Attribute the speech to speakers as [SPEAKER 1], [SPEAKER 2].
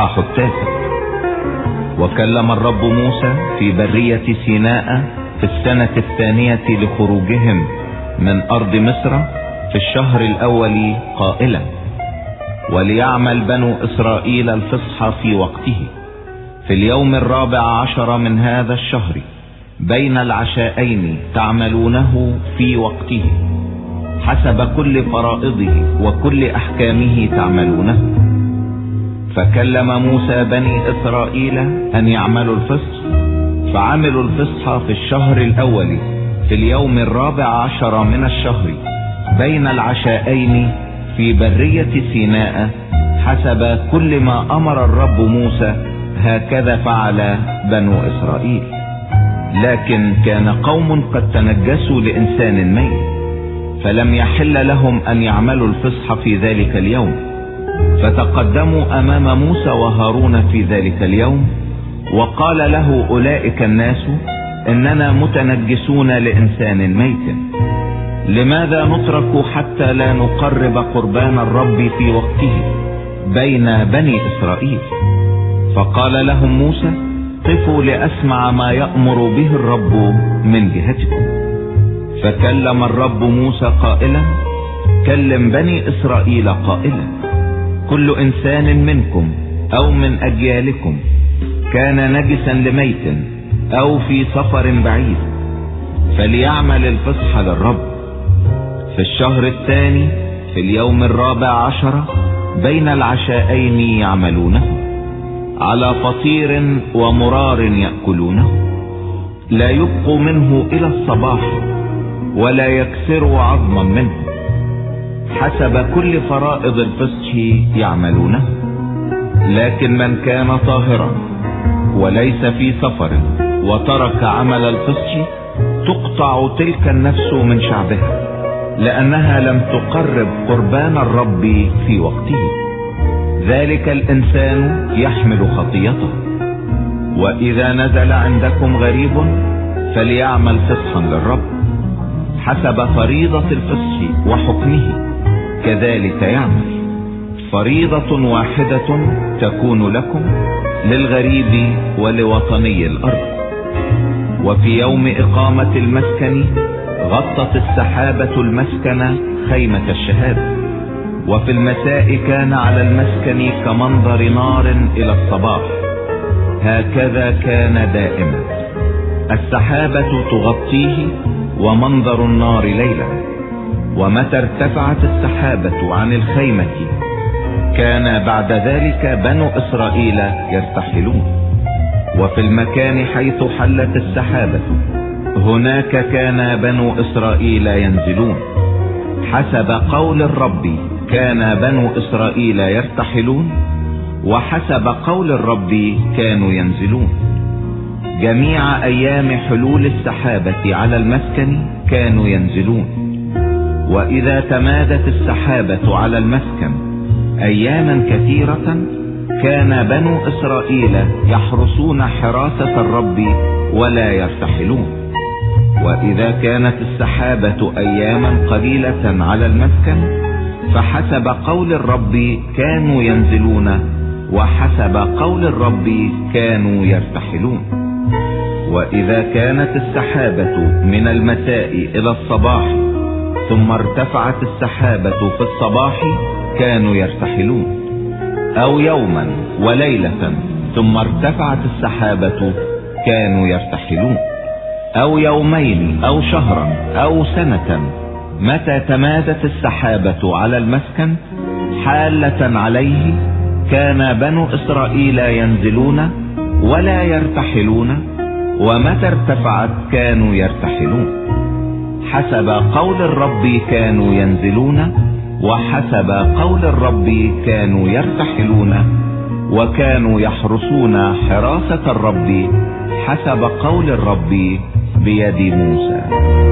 [SPEAKER 1] الإصحاح 9. وكلم الرب موسى في برية سيناء في السنة 2 لخروجهم من أرض مصر في الشهر الأول قائلا: وليعمل بنو إسرائيل الفصح في وقته في اليوم 14 من هذا الشهر بين العشاءين تعملونه في وقته حسب كل فرائضه وكل أحكامه تعملونه. فكلم موسى بني إسرائيل أن يعملوا الفصح، فعملوا الفصح في الشهر الأول في اليوم 14 من الشهر بين العشاءين في برية سيناء حسب كل ما أمر الرب موسى، هكذا فعل بنو إسرائيل. لكن كان قوم قد تنجسوا لإنسان ميت، فلم يحل لهم أن يعملوا الفصح في ذلك اليوم، فتقدموا أمام موسى وهارون في ذلك اليوم، وقال له أولئك الناس: إننا متنجسون لإنسان ميت، لماذا نترك حتى لا نقرب قربان الرب في وقته بين بني إسرائيل؟ فقال لهم موسى: قفوا لأسمع ما يأمر به الرب من جهتكم. فكلم الرب موسى قائلا: كلم بني إسرائيل قائلا: كل إنسان منكم أو من أجيالكم كان نجسا لميت أو في سفر بعيد فليعمل الفصح للرب في الشهر 2 في اليوم 14 بين العشاءين يعملونه، على فطير ومرار يأكلونه، لا يبقوا منه إلى الصباح ولا يكسروا عظما منه، حسب كل فرائض الفصح يعملونه. لكن من كان طاهرا وليس في سفر وترك عمل الفصح تقطع تلك النفس من شعبها، لأنها لم تقرب قربان الرب في وقته. ذلك الإنسان يحمل خطيته. وإذا نزل عندكم غريب فليعمل فصحا للرب حسب فريضة الفصح وحكمه، كذلك يعمل. فريضة واحدة تكون لكم للغريب ولوطني الأرض. وفي يوم إقامة المسكن غطت السحابة المسكن خيمة الشهادة، وفي المساء كان على المسكن كمنظر نار إلى الصباح، هكذا كان دائما. السحابة تغطيه ومنظر النار ليلا. ومتى ارتفعت السحابة عن الخيمة كان بعد ذلك بنو إسرائيل يرتحلون. وفي المكان حيث حلت السحابة هناك كان بنو إسرائيل ينزلون. حسب قول الرب كان بنو إسرائيل يرتحلون، وحسب قول الرب كانوا ينزلون. جميع أيام حلول السحابة على المسكن كانوا ينزلون. وإذا تمادت السحابة على المسكن أياما كثيرة كان بنو إسرائيل يحرسون حراسة الرب ولا يرتحلون. وإذا كانت السحابة أياما قليلة على المسكن فحسب قول الرب كانوا ينزلون، وحسب قول الرب كانوا يرتحلون. وإذا كانت السحابة من المساء إلى الصباح ثم ارتفعت السحابة في الصباح كانوا يرتحلون، أو يوما وليلة ثم ارتفعت السحابة كانوا يرتحلون، أو يومين أو شهرا أو سنة. متى تمادت السحابة على المسكن حالة عليه كان بنو إسرائيل ينزلون ولا يرتحلون، ومتى ارتفعت كانوا يرتحلون. حسب قول الرب كانوا ينزلون، وحسب قول الرب كانوا يرتحلون، وكانوا يحرسون حراسة الرب حسب قول الرب بيد موسى.